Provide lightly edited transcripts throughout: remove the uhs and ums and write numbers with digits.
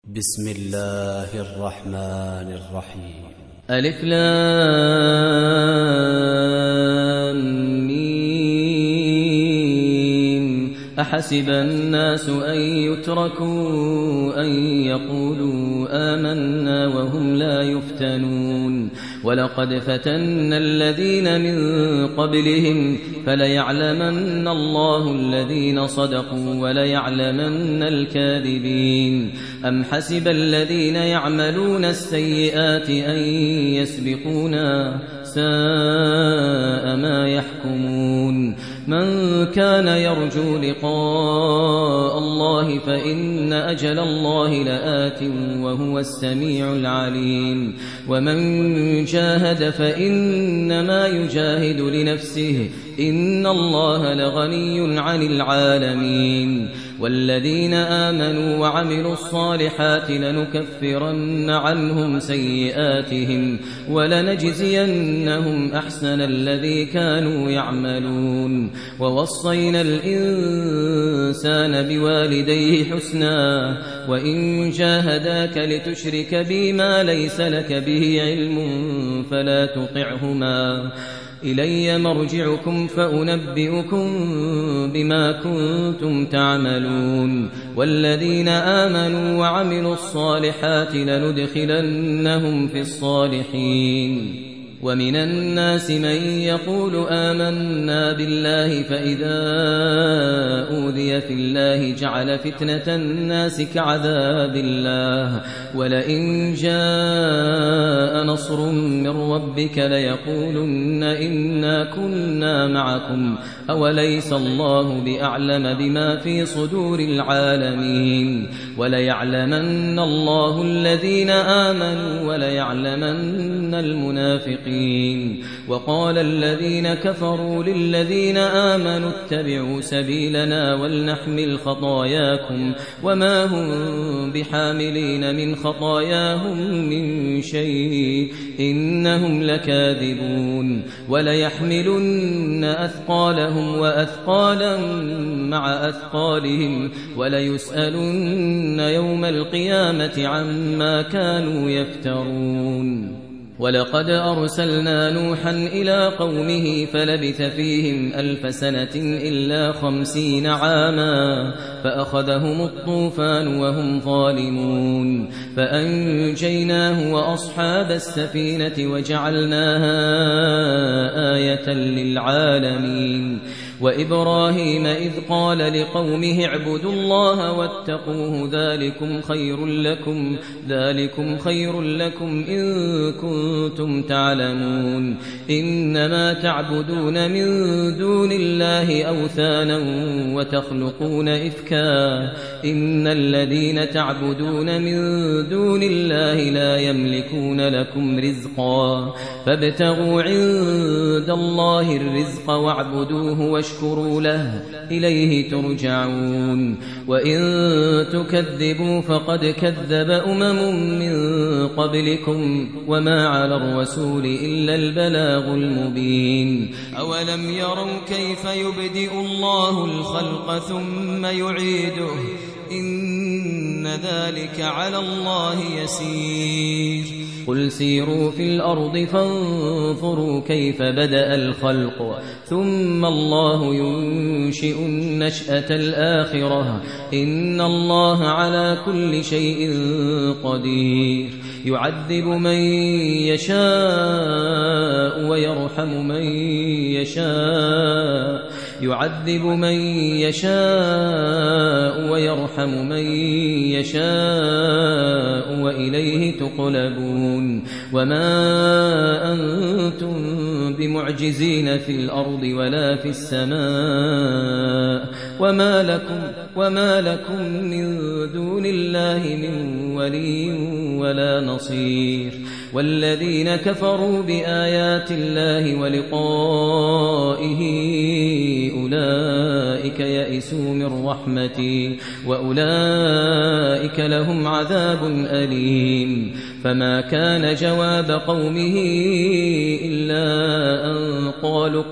بسم الله الرحمن الرحيم. ألف لام ميم. أحسب الناس أن يتركوا أن يقولوا آمنا وهم لا يفتنون ولقد فتنا الذين من قبلهم فليعلمن الله الذين صدقوا وليعلمن الكاذبين. أم حسب الذين يعملون السيئات أن يسبقونا ساء ما يحكمون. من كان يرجو لقاء الله فإن أجل الله لآت وهو السميع العليم. ومن جاهد فإنما يجاهد لنفسه إن الله لغني عن العالمين. والذين آمنوا وعملوا الصالحات لنكفرن عنهم سيئاتهم ولنجزينهم أحسن الذي كانوا يعملون. ووصينا الإنسان بوالديه حسنا وإن جاهداك لتشرك بي ما ليس لك به علم فلا تطعهما إلي مرجعكم فأنبئكم بما كنتم تعملون. والذين آمنوا وعملوا الصالحات لندخلنهم في الصالحين. ومن الناس من يقول آمنا بالله فإذا أوذي في الله جعل فتنة الناس كعذاب الله ولئن جاء نصر من ربك ليقولن إنا كنا معكم أوليس الله بأعلم بما في صدور العالمين. وليعلمن الله الذين آمنوا وليعلمن المنافقين. وقال الذين كفروا للذين آمنوا اتبعوا سبيلنا ولنحمل خطاياكم وما هم بحاملين من خطاياهم من شيء إنهم لكاذبون. وليحملن أثقالهم وأثقالا مع أثقالهم وليسألن يوم القيامة عما كانوا يفترون. ولقد أرسلنا نوحا إلى قومه فلبث فيهم 1000 سنة إلا 50 عاما فأخذهم الطوفان وهم ظالمون فأنجيناه وأصحاب السفينة وجعلناها آية للعالمين. وإبراهيم إذ قال لقومه اعبدوا الله واتقوه ذلكم خير لكم إن كنتم تعلمون. إنما تعبدون من دون الله أوثانا وتخلقون إفكا إن الذين تعبدون من دون الله لا يملكون لكم رزقا فابتغوا عند الله الرزق واعبدوه واشكروا له إليه ترجعون. وإن تكذبوا فقد كذب من قبلكم وما على الرسول إلا البلاغ المبين. أولم يروا كيف يبدئ الله الخلق ثم يعيده إن ذلك على الله يسير. قل سيروا في الأرض فانظروا كيف بدأ الخلق ثم الله ينشئ النشأة الآخرة إن الله على كل شيء قدير. يعذب من يشاء ويرحم من يشاء ويرحم من يشاء وإليه تقلبون. وما أنتم بمعجزين في الأرض ولا في السماء وما لكم من دون الله من ولي ولا نصير. والذين كفروا بآيات الله ولقائه أولئك يئسوا من رحمتي وأولئك أولئك لهم عذاب أليم. فما كان جواب قومه إلا أن قالوا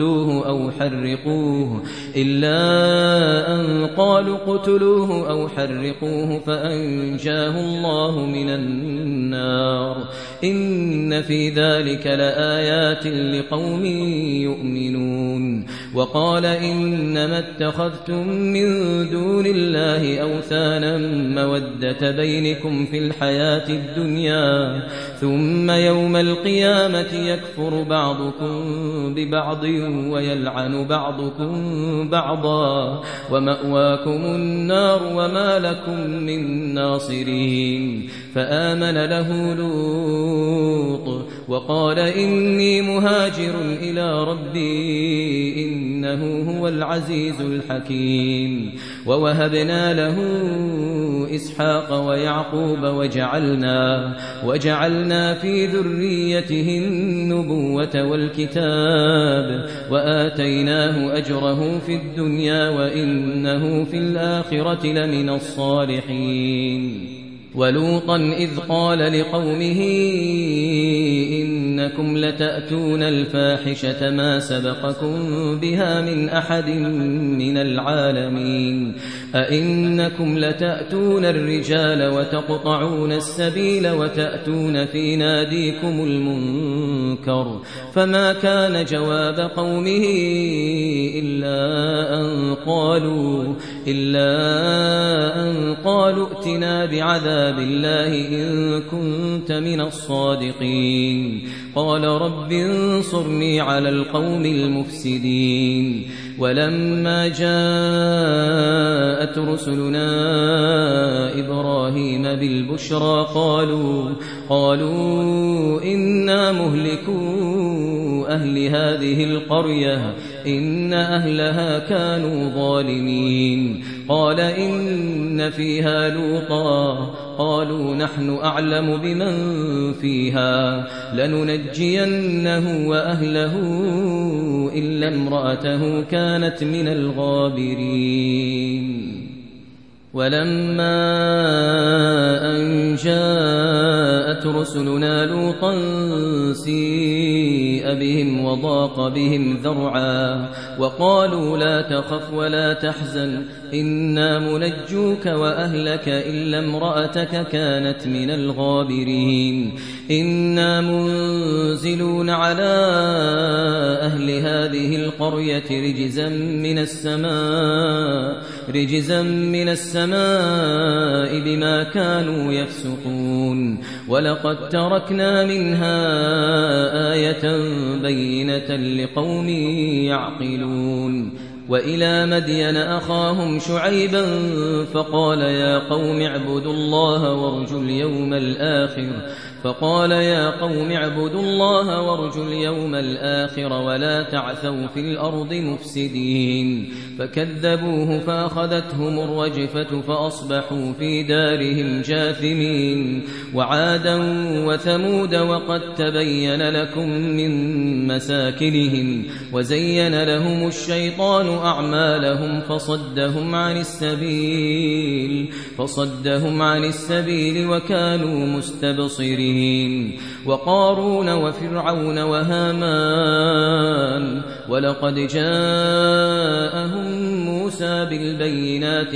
اقتلوه أو حرقوه فأنجاه الله من النار. إن في ذلك لآيات لقوم يؤمنون. وقال إنما اتخذتم من دون الله أوثانا مودة بينكم في الحياة الدنيا ثم يوم القيامة يكفر بعضكم ببعض ويلعن بعضكم بعضا ومأواكم النار وما لكم من ناصرين. فآمن له لوط وقال إني مهاجر إلى ربي إنه هو العزيز الحكيم. ووهبنا له إسحاق ويعقوب وجعلنا في ذريته النبوة والكتاب وآتيناه أجره في الدنيا وإنه في الآخرة لمن الصالحين. ولوطا إذ قال لقومه إنكم لتأتون الفاحشة ما سبقكم بها من أحد من العالمين. أئنكم لتأتون الرجال وتقطعون السبيل وتأتون في ناديكم المنكر. فما كان جواب قومه إلا أن قالوا ائتنا بعذاب الله إن كنت من الصادقين. قال رب انصرني على القوم المفسدين. ولما جاءت رسلنا إبراهيم بالبشرى قالوا إنا مهلكو أهل هذه القرية إن أهلها كانوا ظالمين. قال إن فيها لوطا قالوا نحن أعلم بمن فيها لننجينه وأهله إلا امرأته كانت من الغابرين. ولما أن جاءت رسلنا لوطا سيء بهم وضاق بهم ذرعا وقالوا لا تخف ولا تحزن إنا منجوك وأهلك إلا امرأتك كانت من الغابرين. إنا منزلون على أهل هذه القرية رجزا من السماء بما كانوا يفسقون. ولقد تركنا منها آية بينة لقوم يعقلون. وإلى مدين أخاهم شعيبا فقال يا قوم اعبدوا الله وارجوا اليوم الآخر ولا تعثوا في الأرض مفسدين. فكذبوه فأخذتهم الرجفة فأصبحوا في دارهم جاثمين. وعادا وثمود وقد تبين لكم من مساكنهم وزين لهم الشيطان أعمالهم فصدهم عن السبيل وكانوا مستبصرين. وقارون وفرعون وهامان ولقد جاءهم موسى بالبينات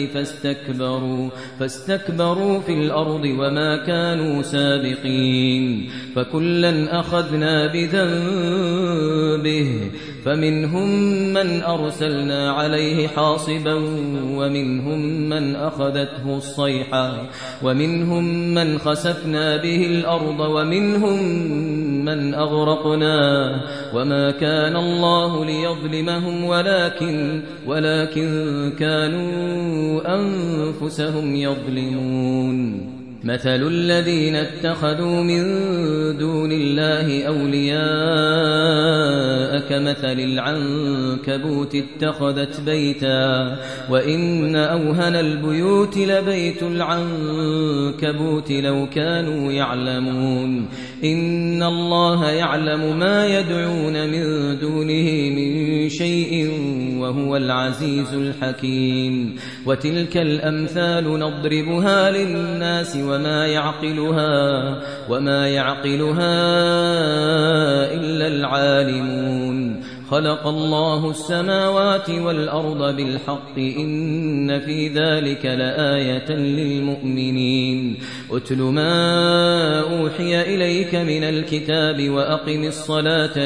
فاستكبروا في الأرض وما كانوا سابقين. فكلا أخذنا بذنبه فمنهم من أرسلنا عليه حاصبا ومنهم من أخذته الصيحة ومنهم من خسفنا به الأرض ومنهم من أغرقنا وما كان الله ليظلمهم ولكن كانوا أنفسهم يظلمون. مثل الذين اتخذوا من دون الله أولياء كمثل العنكبوت اتخذت بيتا وإن أوهن البيوت لبيت العنكبوت لو كانوا يعلمون إن الله يعلم ما يدعون من دونه من شيء وهو العزيز الحكيم وتلك الأمثال نضربها للناس وما يعقلها إلا العالمون خلق الله السماوات والأرض بالحق إن في ذلك لآية للمؤمنين أتل ما أوحي إليك من الكتاب وأقم الصلاة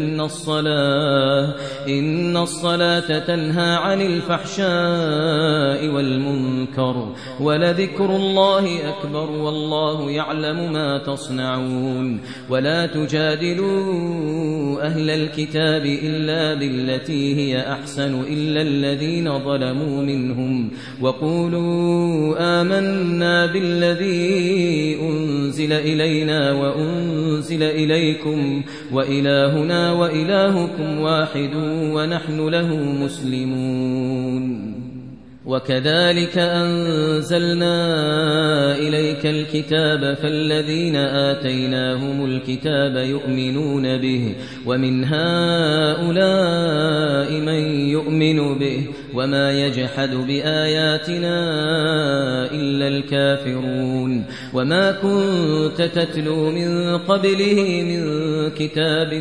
إن الصلاة تنهى عن الفحشاء والمنكر ولذكر الله أكبر والله يعلم ما تصنعون ولا تجادلوا أهل الكتاب إلا بالتي هي أحسن إلا الذين ظلموا منهم وقولوا آمنا بالذي أنزل إلينا وأنزل إليكم وإلهنا وإلهكم واحد ونحن له مسلمون وكذلك أنزلنا إليك الكتاب فالذين آتيناهم الكتاب يؤمنون به ومن هؤلاء من يؤمن به وما يجحد بآياتنا إلا الكافرون وما كنت تتلو من قبله من كتاب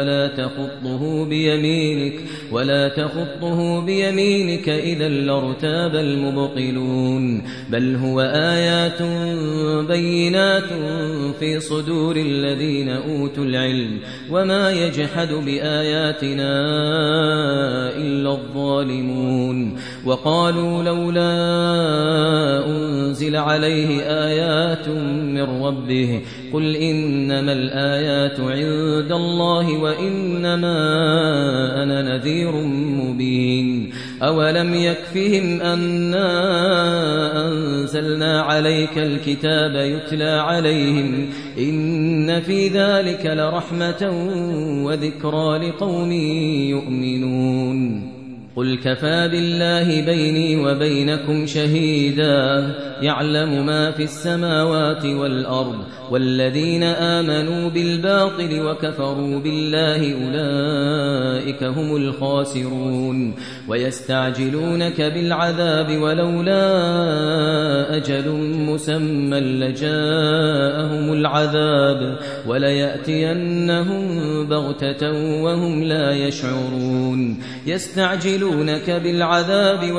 ولا تخطه بيمينك إذا لارتاب المبطلون بل هو آيات بينات في صدور الذين أوتوا العلم وما يجحد بآياتنا إلا الظالمون وقالوا لولا أنزل عليه آيات من ربه قل إنما الآيات عند الله وإنما أنا نذير مبين أولم يكفهم أنا أنزلنا عليك الكتاب يتلى عليهم إن في ذلك لرحمة وذكرى لقوم يؤمنون قل كفى بالله بيني وبينكم شهيدا يعلم ما في السماوات والأرض والذين آمنوا بالباطل وكفروا بالله أولئك هم الخاسرون ويستعجلونك بالعذاب ولولا أجل مسمى لجاءهم العذاب وليأتينهم بغتة وهم لا يشعرون يستعجلونك بالعذاب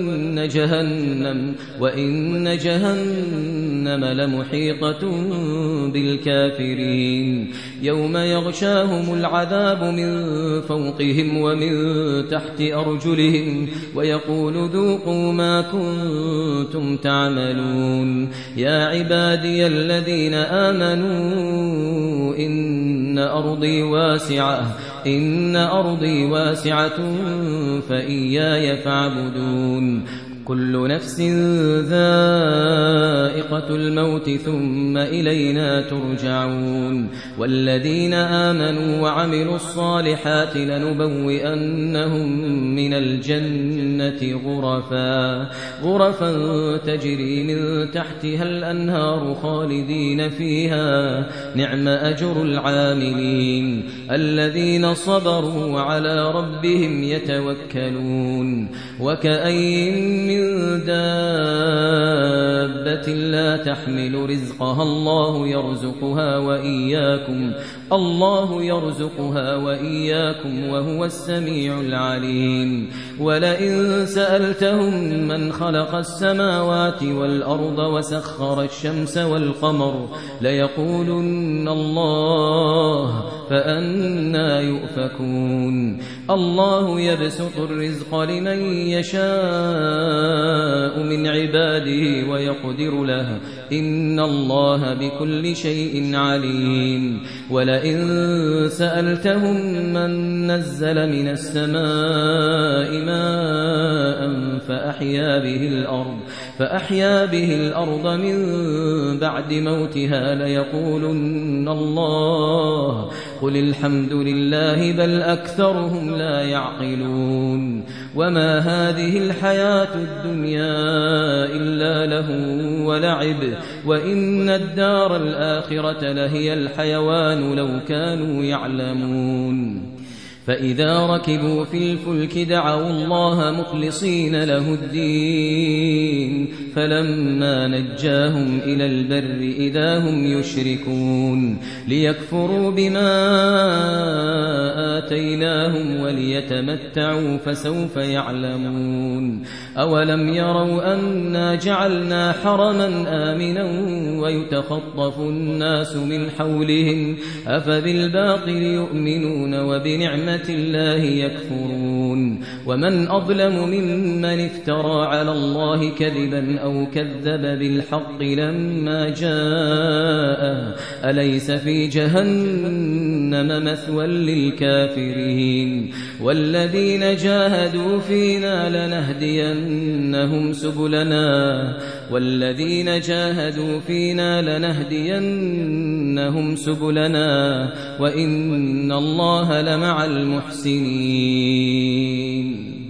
وإن جهنم لمحيطة بالكافرين يوم يغشاهم العذاب من فوقهم ومن تحت أرجلهم ويقول ذوقوا ما كنتم تعملون يا عبادي الذين آمنوا إن أرضي واسعة فإياي فاعبدون كل نفس ذائقة الموت ثم إلينا ترجعون والذين آمنوا وعملوا الصالحات لنبوئنهم من الجنة غرفا تجري من تحتها الأنهار خالدين فيها نعم أجر العاملين الذين صبروا وعلى ربهم يتوكلون وكأين من دابة لا تحمل رزقها الله يرزقها وإياكم وهو السميع العليم ولئن سألتهم من خلق السماوات والأرض وسخر الشمس والقمر ليقولن الله فأنى يؤفكون الله يبسط الرزق لمن يشاء من عباده ويقدر له إن الله بكل شيء عليم ولئن سألتهم من نزل من السماء ماء فأحيا به الأرض من بعد موتها ليقولن الله قل الحمد لله بل أكثرهم لا يعقلون وما هذه الحياة الدنيا إلا لهو ولعب وإن الدار الآخرة لهي الحيوان لو كانوا يعلمون فإذا ركبوا في الفلك دعوا الله مخلصين له الدين فلما نجاهم إلى البر إذا هم يشركون ليكفروا بما آتيناهم وليتمتعوا فسوف يعلمون أولم يروا أنا جعلنا حرما آمنا ويتخطف الناس من حولهم أفبالباطل يؤمنون وبنعمة الله يكفرون ومن أظلم ممن افترى على الله كذبا أو كذب بالحق لما جاءه أليس في جهنم مثوى للكافرين والذين جاهدوا فينا لنهدينهم سبلنا وإن الله لمع المحسنين